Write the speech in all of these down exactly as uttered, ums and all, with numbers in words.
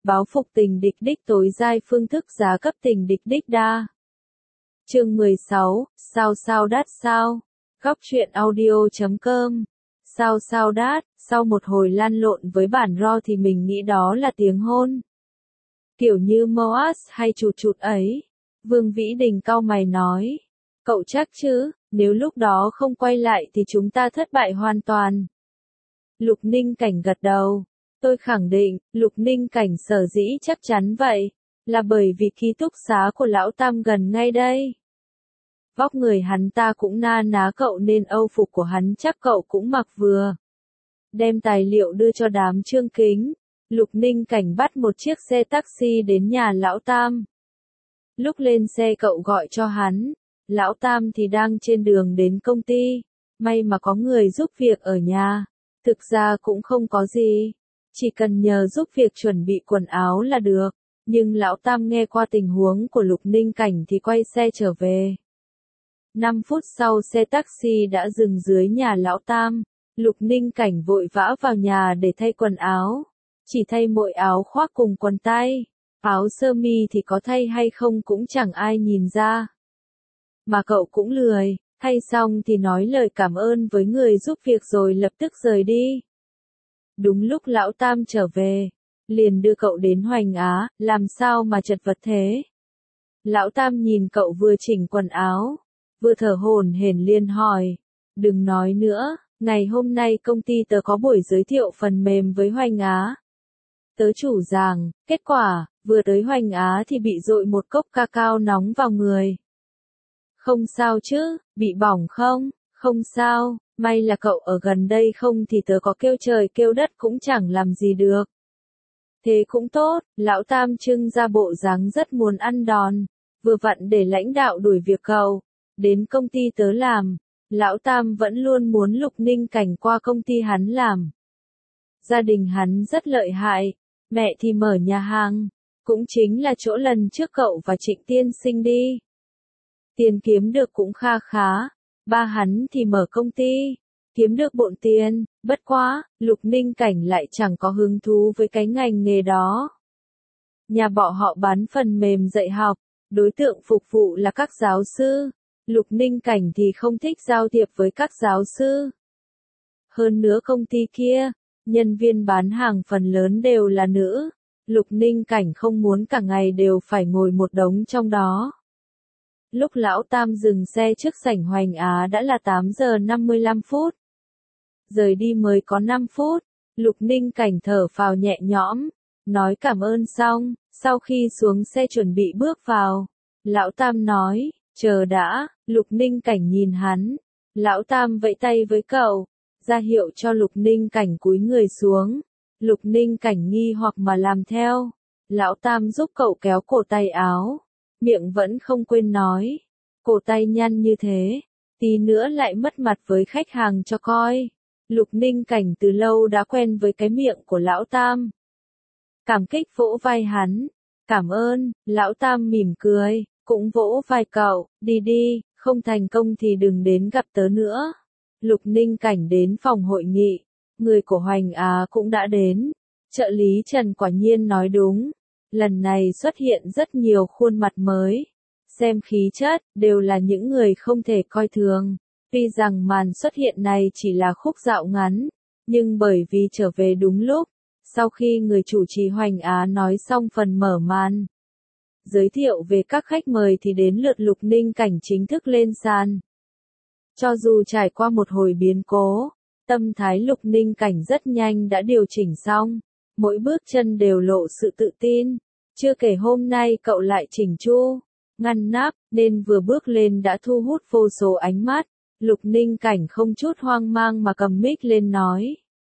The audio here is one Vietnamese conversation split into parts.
Báo phục tình địch đích tối giai phương thức giá cấp tình địch đích đa. Chương mười sáu, sao sao đát sao. Góc truyện audio chấm com. Sao sao đát, sau một hồi lan lộn với bản ro thì mình nghĩ đó là tiếng hôn. Kiểu như Moas hay chụt chụt ấy. Vương Vĩ Đình cau mày nói. Cậu chắc chứ, nếu lúc đó không quay lại thì chúng ta thất bại hoàn toàn. Lục Ninh Cảnh gật đầu. Tôi khẳng định, Lục Ninh Cảnh sở dĩ chắc chắn vậy, là bởi vì ký túc xá của Lão Tam gần ngay đây. Vóc người hắn ta cũng na ná cậu nên âu phục của hắn chắc cậu cũng mặc vừa. Đem tài liệu đưa cho đám Trương Kính, Lục Ninh Cảnh bắt một chiếc xe taxi đến nhà Lão Tam. Lúc lên xe cậu gọi cho hắn, Lão Tam thì đang trên đường đến công ty, may mà có người giúp việc ở nhà, thực ra cũng không có gì. Chỉ cần nhờ giúp việc chuẩn bị quần áo là được, nhưng Lão Tam nghe qua tình huống của Lục Ninh Cảnh thì quay xe trở về. năm phút sau xe taxi đã dừng dưới nhà Lão Tam, Lục Ninh Cảnh vội vã vào nhà để thay quần áo. Chỉ thay mỗi áo khoác cùng quần tay, áo sơ mi thì có thay hay không cũng chẳng ai nhìn ra. Mà cậu cũng lười, thay xong thì nói lời cảm ơn với người giúp việc rồi lập tức rời đi. Đúng lúc Lão Tam trở về, liền đưa cậu đến Hoành Á, làm sao mà chật vật thế? Lão Tam nhìn cậu vừa chỉnh quần áo, vừa thở hổn hển liền hỏi, đừng nói nữa, ngày hôm nay công ty tớ có buổi giới thiệu phần mềm với Hoành Á. Tớ chủ giảng, kết quả, vừa tới Hoành Á thì bị dội một cốc cacao nóng vào người. Không sao chứ, bị bỏng không? Không sao, may là cậu ở gần đây không thì tớ có kêu trời kêu đất cũng chẳng làm gì được. Thế cũng tốt, Lão Tam trưng ra bộ dáng rất muốn ăn đòn, vừa vặn để lãnh đạo đuổi việc cậu, đến công ty tớ làm. Lão Tam vẫn luôn muốn Lục Ninh Cảnh qua công ty hắn làm. Gia đình hắn rất lợi hại, mẹ thì mở nhà hàng, cũng chính là chỗ lần trước cậu và Trịnh Tiên Sinh đi. Tiền kiếm được cũng kha khá, ba hắn thì mở công ty, kiếm được bộn tiền, bất quá, Lục Ninh Cảnh lại chẳng có hứng thú với cái ngành nghề đó. Nhà bọn họ bán phần mềm dạy học, đối tượng phục vụ là các giáo sư, Lục Ninh Cảnh thì không thích giao thiệp với các giáo sư. Hơn nữa công ty kia, nhân viên bán hàng phần lớn đều là nữ, Lục Ninh Cảnh không muốn cả ngày đều phải ngồi một đống trong đó. Lúc Lão Tam dừng xe trước sảnh Hoành Á đã là tám giờ năm mươi lăm phút. Rời đi mới có năm phút, Lục Ninh Cảnh thở phào nhẹ nhõm, nói cảm ơn xong, sau khi xuống xe chuẩn bị bước vào. Lão Tam nói, chờ đã, Lục Ninh Cảnh nhìn hắn. Lão Tam vẫy tay với cậu, ra hiệu cho Lục Ninh Cảnh cúi người xuống. Lục Ninh Cảnh nghi hoặc mà làm theo. Lão Tam giúp cậu kéo cổ tay áo. Miệng vẫn không quên nói, cổ tay nhăn như thế, tí nữa lại mất mặt với khách hàng cho coi. Lục Ninh Cảnh từ lâu đã quen với cái miệng của Lão Tam. Cảm kích vỗ vai hắn, cảm ơn, Lão Tam mỉm cười, cũng vỗ vai cậu, đi đi, không thành công thì đừng đến gặp tớ nữa. Lục Ninh Cảnh đến phòng hội nghị, người của Hoành Á cũng đã đến, trợ lý Trần quả nhiên nói đúng. Lần này xuất hiện rất nhiều khuôn mặt mới, xem khí chất, đều là những người không thể coi thường. Tuy rằng màn xuất hiện này chỉ là khúc dạo ngắn, nhưng bởi vì trở về đúng lúc, sau khi người chủ trì Hoành Á nói xong phần mở màn, giới thiệu về các khách mời thì đến lượt Lục Ninh Cảnh chính thức lên sàn. Cho dù trải qua một hồi biến cố, tâm thái Lục Ninh Cảnh rất nhanh đã điều chỉnh xong, mỗi bước chân đều lộ sự tự tin. Chưa kể hôm nay cậu lại chỉnh chu, ngăn nắp, nên vừa bước lên đã thu hút vô số ánh mắt. Lục Ninh Cảnh không chút hoang mang mà cầm mic lên nói.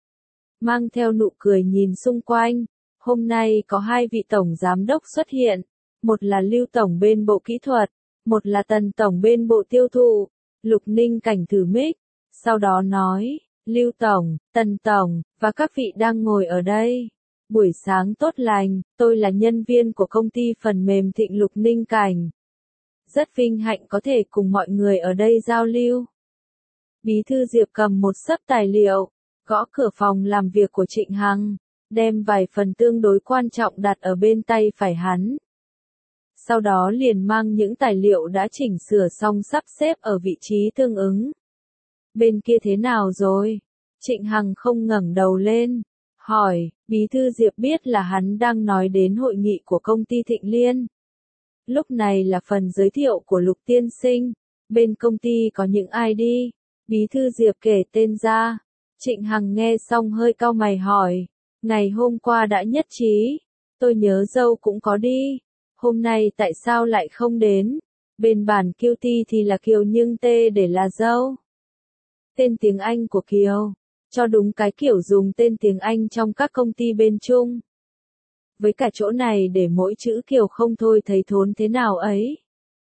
Mang theo nụ cười nhìn xung quanh, hôm nay có hai vị tổng giám đốc xuất hiện, một là Lưu Tổng bên bộ kỹ thuật, một là Tần Tổng bên bộ tiêu thụ. Lục Ninh Cảnh thử mic, sau đó nói, Lưu Tổng, Tần Tổng, và các vị đang ngồi ở đây. Buổi sáng tốt lành, tôi là nhân viên của công ty phần mềm Thịnh Lục Ninh Cảnh. Rất vinh hạnh có thể cùng mọi người ở đây giao lưu. Bí thư Diệp cầm một xấp tài liệu, gõ cửa phòng làm việc của Trịnh Hằng, đem vài phần tương đối quan trọng đặt ở bên tay phải hắn. Sau đó liền mang những tài liệu đã chỉnh sửa xong sắp xếp ở vị trí tương ứng. Bên kia thế nào rồi? Trịnh Hằng không ngẩng đầu lên, hỏi, bí thư Diệp biết là hắn đang nói đến hội nghị của công ty Thịnh Liên. Lúc này là phần giới thiệu của Lục tiên sinh, bên công ty có những ai đi? Bí thư Diệp kể tên ra. Trịnh Hằng nghe xong hơi cau mày hỏi, ngày hôm qua đã nhất trí, tôi nhớ dâu cũng có đi, hôm nay tại sao lại không đến? Bên bản Q T thì là Kiều nhưng T để là dâu. Tên tiếng Anh của Kiều, cho đúng cái kiểu dùng tên tiếng Anh trong các công ty bên Trung. Với cả chỗ này để mỗi chữ Kiều không thôi thấy thốn thế nào ấy.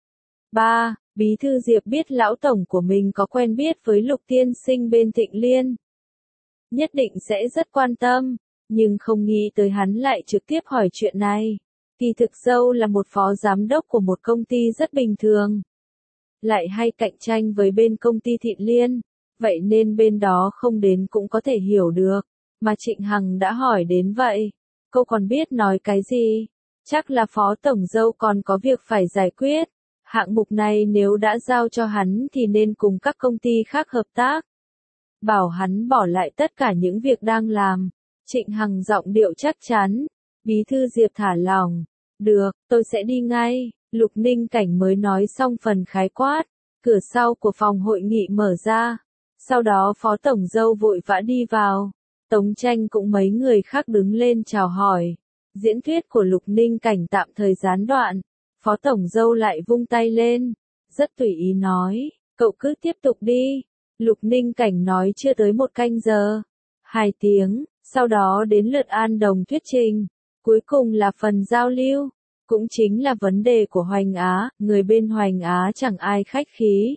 ba. Bí thư Diệp biết lão tổng của mình có quen biết với Lục tiên sinh bên Thịnh Liên. Nhất định sẽ rất quan tâm, nhưng không nghĩ tới hắn lại trực tiếp hỏi chuyện này. Kỳ thực dâu là một phó giám đốc của một công ty rất bình thường. Lại hay cạnh tranh với bên công ty Thịnh Liên, vậy nên bên đó không đến cũng có thể hiểu được. Mà Trịnh Hằng đã hỏi đến vậy, cô còn biết nói cái gì? Chắc là phó tổng dâu còn có việc phải giải quyết. Hạng mục này nếu đã giao cho hắn thì nên cùng các công ty khác hợp tác. Bảo hắn bỏ lại tất cả những việc đang làm. Trịnh Hằng giọng điệu chắc chắn. Bí thư Diệp thả lỏng. Được, tôi sẽ đi ngay. Lục Ninh Cảnh mới nói xong phần khái quát. Cửa sau của phòng hội nghị mở ra. Sau đó phó tổng dâu vội vã đi vào. Tống Tranh cũng mấy người khác đứng lên chào hỏi. Diễn thuyết của Lục Ninh Cảnh tạm thời gián đoạn. Phó tổng dâu lại vung tay lên. Rất tùy ý nói. Cậu cứ tiếp tục đi. Lục Ninh Cảnh nói chưa tới một canh giờ. Hai tiếng. Sau đó đến lượt An Đồng thuyết trình. Cuối cùng là phần giao lưu. Cũng chính là vấn đề của Hoành Á. Người bên Hoành Á chẳng ai khách khí.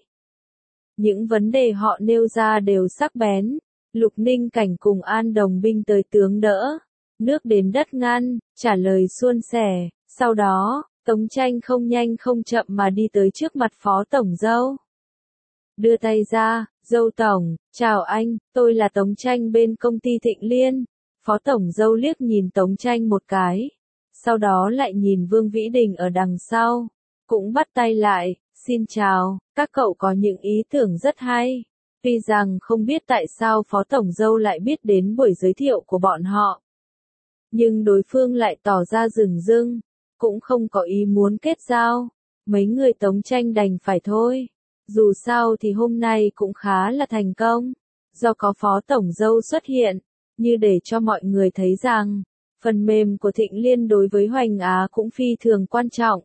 Những vấn đề họ nêu ra đều sắc bén. Lục Ninh Cảnh cùng An Đồng binh tới tướng đỡ. Nước đến đất ngăn, trả lời suôn sẻ. Sau đó, Tống Tranh không nhanh không chậm mà đi tới trước mặt phó tổng dâu. Đưa tay ra, dâu tổng, chào anh, tôi là Tống Tranh bên công ty Thịnh Liên. Phó tổng dâu liếc nhìn Tống Tranh một cái. Sau đó lại nhìn Vương Vĩ Đình ở đằng sau. Cũng bắt tay lại, xin chào, các cậu có những ý tưởng rất hay. Tuy rằng không biết tại sao phó tổng dâu lại biết đến buổi giới thiệu của bọn họ. Nhưng đối phương lại tỏ ra rừng rưng, cũng không có ý muốn kết giao. Mấy người Tống Tranh đành phải thôi. Dù sao thì hôm nay cũng khá là thành công. Do có phó tổng dâu xuất hiện, như để cho mọi người thấy rằng, phần mềm của Thịnh Liên đối với Hoành Á cũng phi thường quan trọng.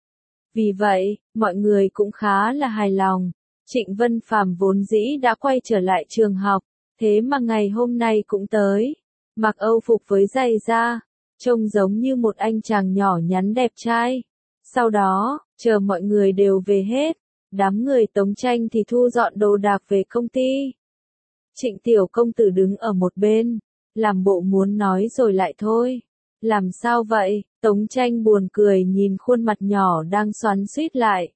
Vì vậy, mọi người cũng khá là hài lòng. Trịnh Vân Phàm vốn dĩ đã quay trở lại trường học, thế mà ngày hôm nay cũng tới. Mặc Âu phục với giày da, trông giống như một anh chàng nhỏ nhắn đẹp trai. Sau đó, chờ mọi người đều về hết, đám người Tống Tranh thì thu dọn đồ đạc về công ty. Trịnh tiểu công tử đứng ở một bên, làm bộ muốn nói rồi lại thôi. Làm sao vậy? Tống Tranh buồn cười nhìn khuôn mặt nhỏ đang xoắn xuýt lại.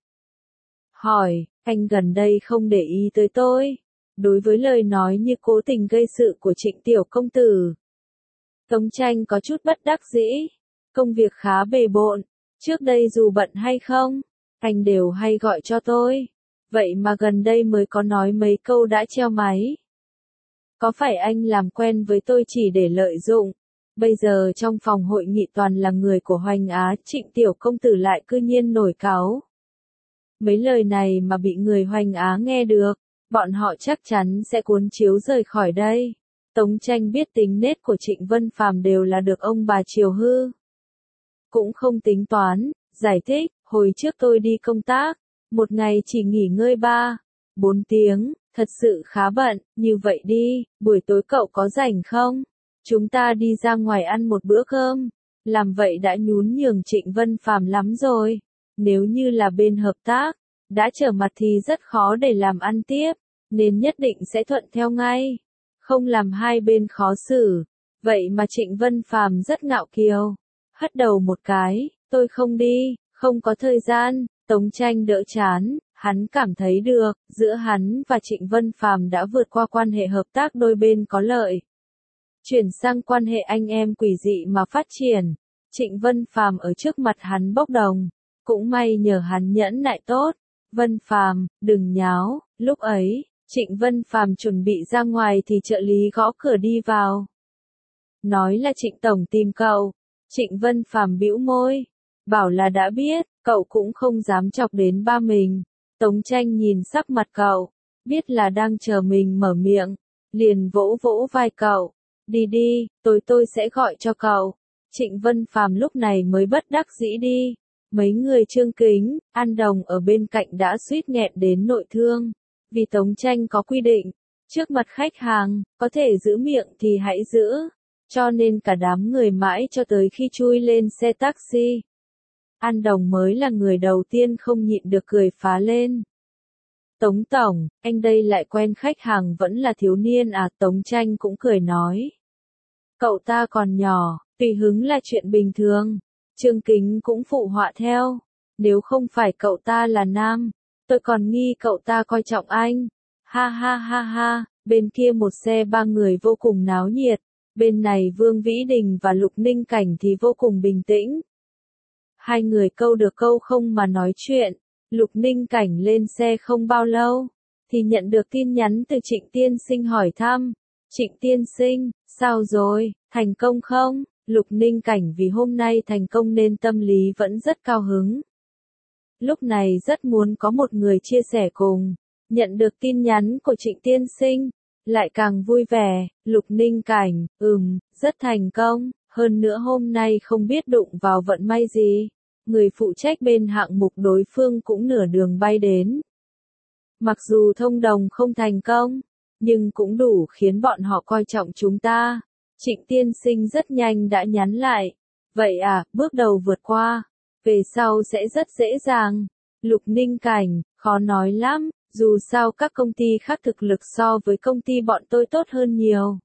Hỏi, anh gần đây không để ý tới tôi. Đối với lời nói như cố tình gây sự của Trịnh tiểu công tử, Tống Tranh có chút bất đắc dĩ. Công việc khá bề bộn. Trước đây dù bận hay không, anh đều hay gọi cho tôi. Vậy mà gần đây mới có nói mấy câu đã treo máy. Có phải anh làm quen với tôi chỉ để lợi dụng? Bây giờ trong phòng hội nghị toàn là người của Hoành Á, Trịnh tiểu công tử lại cư nhiên nổi cáu. Mấy lời này mà bị người Hoành Á nghe được, bọn họ chắc chắn sẽ cuốn chiếu rời khỏi đây. Tống Tranh biết tính nết của Trịnh Vân Phàm đều là được ông bà chiều hư. Cũng không tính toán, giải thích, hồi trước tôi đi công tác, một ngày chỉ nghỉ ngơi ba, bốn tiếng, thật sự khá bận, như vậy đi, buổi tối cậu có rảnh không? Chúng ta đi ra ngoài ăn một bữa cơm. Làm vậy đã nhún nhường Trịnh Vân Phàm lắm rồi. Nếu như là bên hợp tác, đã trở mặt thì rất khó để làm ăn tiếp, nên nhất định sẽ thuận theo ngay. Không làm hai bên khó xử. Vậy mà Trịnh Vân Phàm rất ngạo kiều. Hất đầu một cái, tôi không đi, không có thời gian. Tống Tranh đỡ chán, hắn cảm thấy được, giữa hắn và Trịnh Vân Phàm đã vượt qua quan hệ hợp tác đôi bên có lợi. Chuyển sang quan hệ anh em quỷ dị mà phát triển. Trịnh Vân Phàm ở trước mặt hắn bốc đồng. Cũng may nhờ hắn nhẫn nại tốt. Vân Phàm, đừng nháo. Lúc ấy, Trịnh Vân Phàm chuẩn bị ra ngoài thì trợ lý gõ cửa đi vào. Nói là Trịnh Tổng tìm cậu. Trịnh Vân Phàm bĩu môi. Bảo là đã biết, cậu cũng không dám chọc đến ba mình. Tống Tranh nhìn sắc mặt cậu. Biết là đang chờ mình mở miệng. Liền vỗ vỗ vai cậu. Đi đi, tôi tôi sẽ gọi cho cậu. Trịnh Vân Phàm lúc này mới bất đắc dĩ đi. Mấy người Trương Kính, An Đồng ở bên cạnh đã suýt nghẹn đến nội thương. Vì Tống Tranh có quy định, trước mặt khách hàng, có thể giữ miệng thì hãy giữ. Cho nên cả đám người mãi cho tới khi chui lên xe taxi. An Đồng mới là người đầu tiên không nhịn được cười phá lên. Tống Tổng, anh đây lại quen khách hàng vẫn là thiếu niên à? Tống Tranh cũng cười nói. Cậu ta còn nhỏ, tùy hứng là chuyện bình thường. Trương Kính cũng phụ họa theo. Nếu không phải cậu ta là nam, tôi còn nghi cậu ta coi trọng anh. Ha ha ha ha, bên kia một xe ba người vô cùng náo nhiệt. Bên này Vương Vĩ Đình và Lục Ninh Cảnh thì vô cùng bình tĩnh. Hai người câu được câu không mà nói chuyện. Lục Ninh Cảnh lên xe không bao lâu, thì nhận được tin nhắn từ Trịnh Tiên Sinh hỏi thăm. Trịnh Tiên Sinh, sao rồi, thành công không? Lục Ninh Cảnh vì hôm nay thành công nên tâm lý vẫn rất cao hứng. Lúc này rất muốn có một người chia sẻ cùng. Nhận được tin nhắn của Trịnh Tiên Sinh, lại càng vui vẻ. Lục Ninh Cảnh, ừm, rất thành công. Hơn nữa hôm nay không biết đụng vào vận may gì. Người phụ trách bên hạng mục đối phương cũng nửa đường bay đến. Mặc dù thông đồng không thành công, nhưng cũng đủ khiến bọn họ coi trọng chúng ta. Trịnh Tiên Sinh rất nhanh đã nhắn lại. Vậy à, bước đầu vượt qua. Về sau sẽ rất dễ dàng. Lục Ninh Cảnh, khó nói lắm. Dù sao các công ty khác thực lực so với công ty bọn tôi tốt hơn nhiều.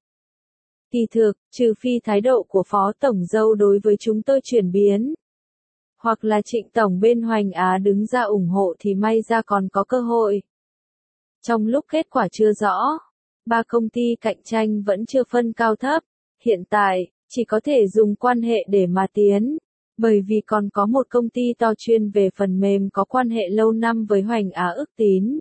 Kỳ thực, trừ phi thái độ của Phó Tổng Dâu đối với chúng tôi chuyển biến. Hoặc là Trịnh Tổng bên Hoành Á đứng ra ủng hộ thì may ra còn có cơ hội. Trong lúc kết quả chưa rõ, ba công ty cạnh tranh vẫn chưa phân cao thấp. Hiện tại, chỉ có thể dùng quan hệ để mà tiến. Bởi vì còn có một công ty to chuyên về phần mềm có quan hệ lâu năm với Hoành Á Ước Tín.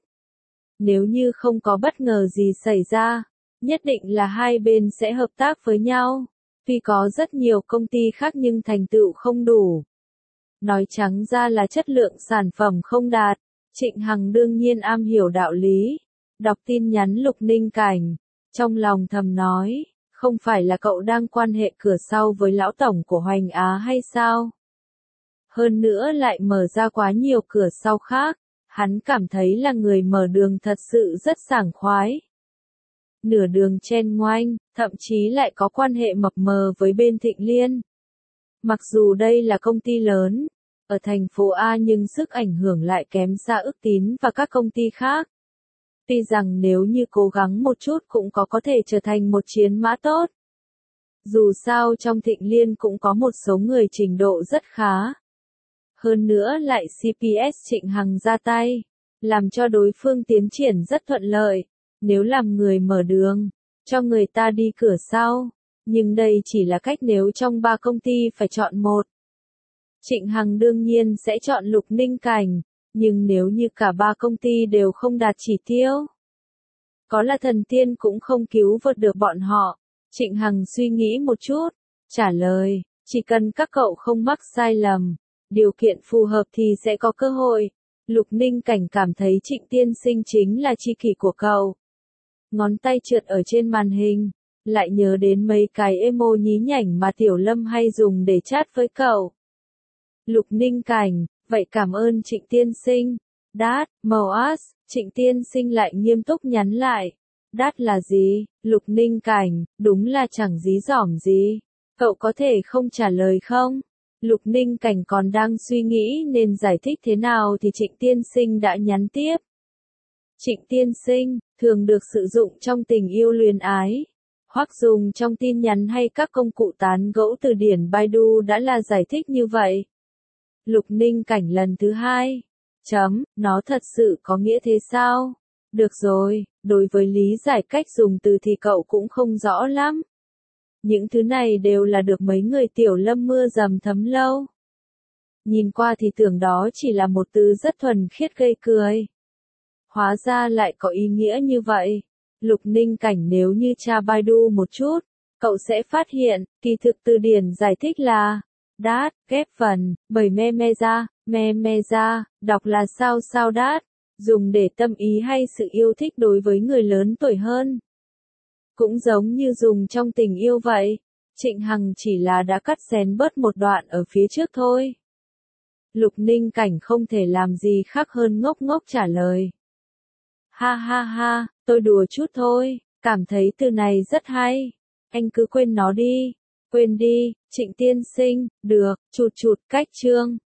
Nếu như không có bất ngờ gì xảy ra, nhất định là hai bên sẽ hợp tác với nhau. Tuy có rất nhiều công ty khác nhưng thành tựu không đủ. Nói trắng ra là chất lượng sản phẩm không đạt. Trịnh Hằng đương nhiên am hiểu đạo lý. Đọc tin nhắn Lục Ninh Cảnh, trong lòng thầm nói, không phải là cậu đang quan hệ cửa sau với lão tổng của Hoành Á hay sao? Hơn nữa lại mở ra quá nhiều cửa sau khác, hắn cảm thấy là người mở đường thật sự rất sảng khoái. Nửa đường chen ngoanh, thậm chí lại có quan hệ mập mờ với bên Thịnh Liên. Mặc dù đây là công ty lớn, ở thành phố A nhưng sức ảnh hưởng lại kém xa Ước Tín và các công ty khác. Tuy rằng nếu như cố gắng một chút cũng có có thể trở thành một chiến mã tốt. Dù sao trong Thịnh Liên cũng có một số người trình độ rất khá. Hơn nữa lại xê pê ét Trịnh Hằng ra tay, làm cho đối phương tiến triển rất thuận lợi. Nếu làm người mở đường, cho người ta đi cửa sau. Nhưng đây chỉ là cách nếu trong ba công ty phải chọn một. Trịnh Hằng đương nhiên sẽ chọn Lục Ninh Cảnh, nhưng nếu như cả ba công ty đều không đạt chỉ tiêu, có là thần tiên cũng không cứu vớt được bọn họ. Trịnh Hằng suy nghĩ một chút, trả lời, chỉ cần các cậu không mắc sai lầm, điều kiện phù hợp thì sẽ có cơ hội. Lục Ninh Cảnh cảm thấy Trịnh Tiên Sinh chính là tri kỷ của cậu. Ngón tay trượt ở trên màn hình, lại nhớ đến mấy cái emo nhí nhảnh mà Tiểu Lâm hay dùng để chat với cậu. Lục Ninh Cảnh, vậy cảm ơn Trịnh Tiên Sinh. Đát, màu as, Trịnh Tiên Sinh lại nghiêm túc nhắn lại. Đát là gì? Lục Ninh Cảnh, đúng là chẳng dí dỏm gì. Cậu có thể không trả lời không? Lục Ninh Cảnh còn đang suy nghĩ nên giải thích thế nào thì Trịnh Tiên Sinh đã nhắn tiếp. Trịnh Tiên Sinh, thường được sử dụng trong tình yêu luyến ái, hoặc dùng trong tin nhắn hay các công cụ tán gẫu từ điển Baidu đã là giải thích như vậy. Lục Ninh Cảnh lần thứ hai. Chấm, nó thật sự có nghĩa thế sao? Được rồi, đối với lý giải cách dùng từ thì cậu cũng không rõ lắm. Những thứ này đều là được mấy người tiểu lâm mưa dầm thấm lâu. Nhìn qua thì tưởng đó chỉ là một từ rất thuần khiết gây cười. Hóa ra lại có ý nghĩa như vậy. Lục Ninh Cảnh nếu như tra Baidu một chút, cậu sẽ phát hiện, kỳ thực từ điển giải thích là đát, ghép phần, bởi me me ra, me me ra, đọc là sao sao đát, dùng để tâm ý hay sự yêu thích đối với người lớn tuổi hơn. Cũng giống như dùng trong tình yêu vậy, Trịnh Hằng chỉ là đã cắt xén bớt một đoạn ở phía trước thôi. Lục Ninh Cảnh không thể làm gì khác hơn ngốc ngốc trả lời. Ha ha ha, tôi đùa chút thôi, cảm thấy từ này rất hay. Anh cứ quên nó đi. Quên đi, Trịnh tiên sinh, được, chụt chụt cách chương.